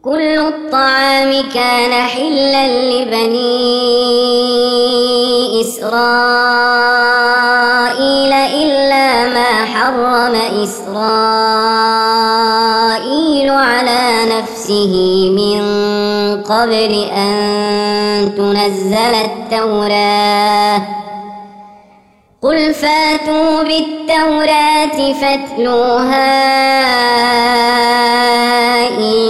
كل الطعام كان حلا لبني إسرائيل إلا ما حرم إسرائيل على نفسه من قبل أن تنزل التوراة قل فاتوا بالتوراة فاتلوها إن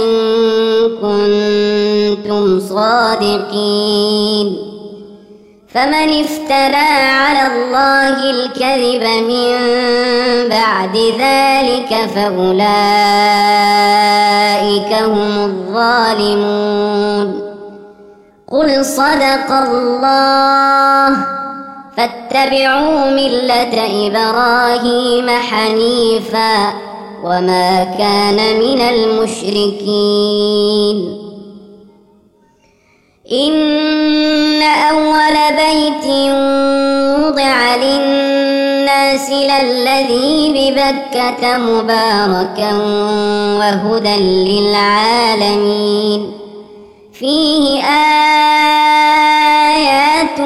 كنتم صادقين فمن افترى على الله الكذب من بعد ذلك فأولئك هم الظالمون قل صدق الله فاتبعوا ملة إبراهيم حنيفا وما كان من المشركين إن أول بيت وضع للناس للذي ببكة مباركا وهدى للعالمين فيه آيات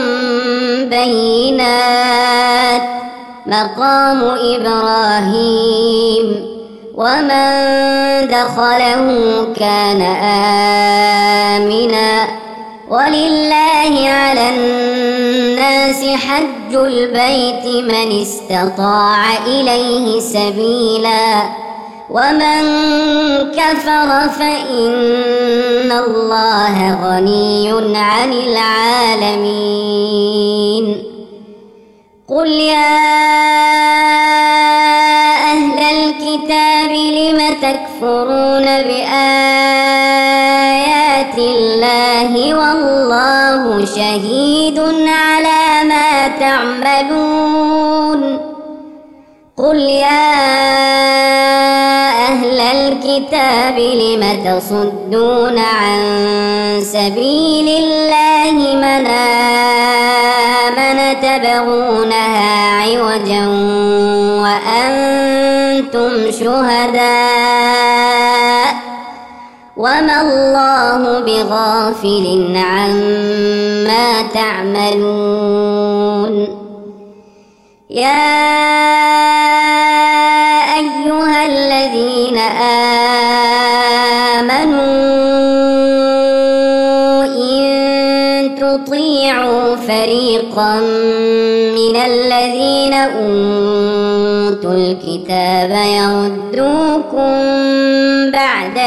بينات مقام إبراهيم ومن دخله كان آمنا ولله على الناس حج البيت من استطاع إليه سبيلا ومن كفر فإن الله غني عن العالمين قل يا أهل الكتاب لم تكفرون بآيات الله والله شهيد على ما تعملون قل يا أهل الكتاب لم تصدون عن سبيل الله من آمن تبغونها عوجا وأنتم شهداء وما الله بغافل عما تعملون يا أيها الذين آمنوا إن تطيعوا فريقا من الذين أوتوا الكتاب يردوكم بعد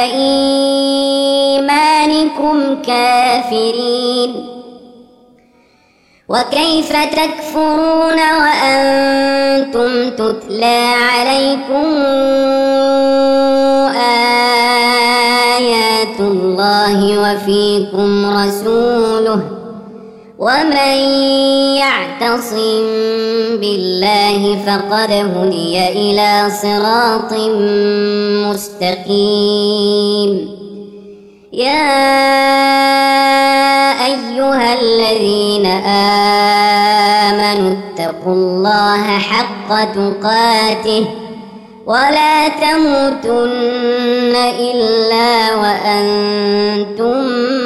إيمانكم كافرين وكيف تكفرون وأنتم تتلى عليكم آيات الله وفيكم رسوله ومن يعتصم بالله فقد هدي إلى صراط مستقيم يا أيها الذين آمنوا اتقوا الله حق تقاته ولا تموتن إلا وأنتم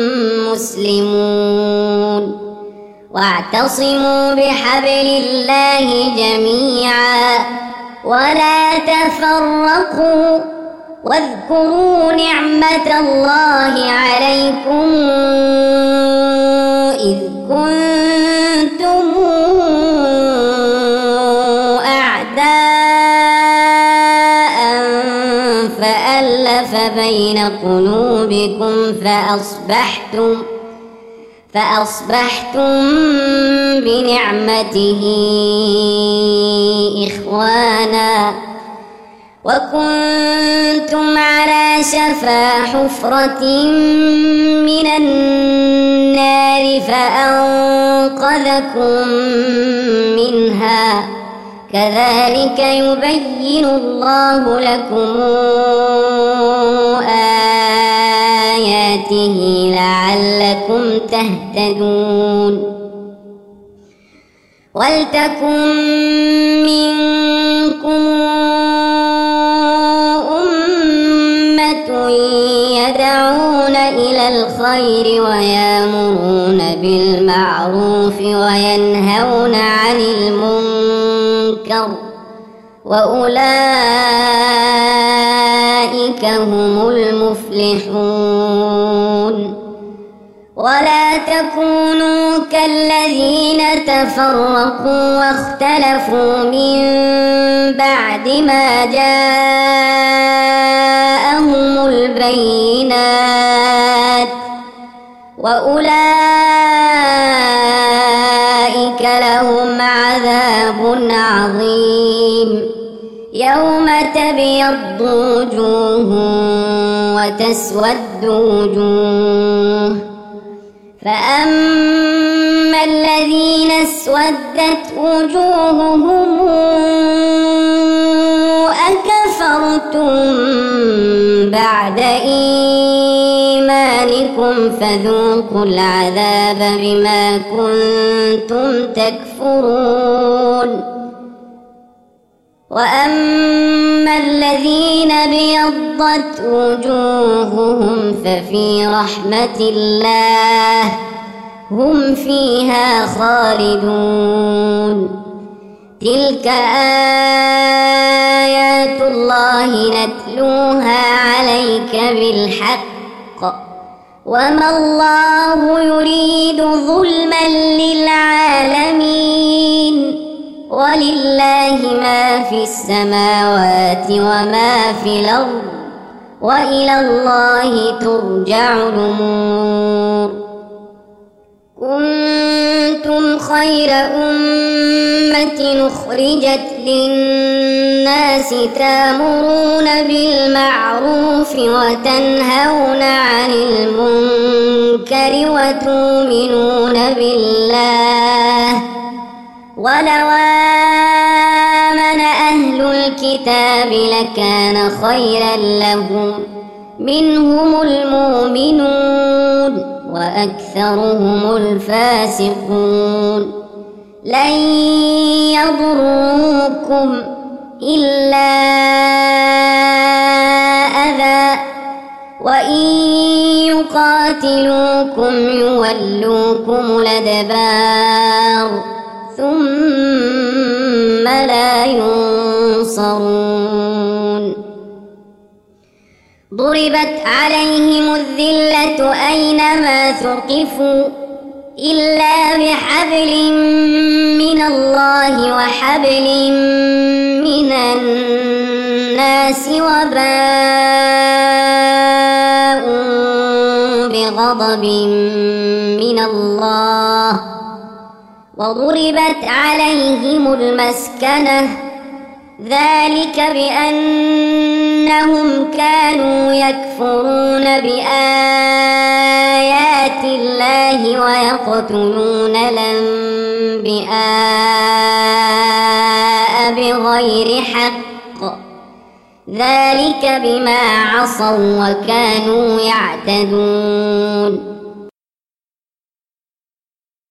مسلمون واعتصموا بحبل الله جميعا ولا تفرقوا واذكروا نعمة الله عليكم إذ كنتم أعداء فألف بين قلوبكم فأصبحتم بنعمته إخوانا وكنتم على شفا حفرة من النار فأنقذكم منها كذلك يبين الله لكم آياته لعلكم تهتدون ولتكن منكم يدعون إلى الخير ويأمرون بالمعروف وينهون عن المنكر وأولئك هم المفلحون. ولا تكونوا كالذين تفرقوا واختلفوا من بعد ما جاءهم البينات وأولئك لهم عذاب عظيم. يوم تبيض وجوه وتسود وجوه، فأما الذين اسودت وجوههم أكفرتم بعد إيمانكم فذوقوا العذاب بما كنتم تكفرون. وأما الذين ابيضت وجوههم ففي رحمة الله هم فيها خالدون. تلك آيات الله نتلوها عليك بالحق وما الله يريد ظلما للعالمين، ولله ما في السماوات وما في الأرض وإلى الله ترجع الأمور. كنتم خير أمة أخرجت للناس تأمرون بالمعروف وتنهون عن المنكر وتؤمنون بالله. ولو آمن أهل الكتاب لكان خيرا لهم منهم المؤمنون وأكثرهم الفاسقون. لن يضروكم إلا أذى وإن يقاتلوكم يولوكم الأدبار ثم لا ينصرون. ضربت عليهم الذلة أينما ثقفوا إلا بحبل من الله وحبل من الناس وباءوا بغضب من الله وضربت عليهم المسكنة ذلك بأنهم كانوا يكفرون بآيات الله ويقتلون الأنبياء بغير حق ذلك بما عصوا وكانوا يعتدون.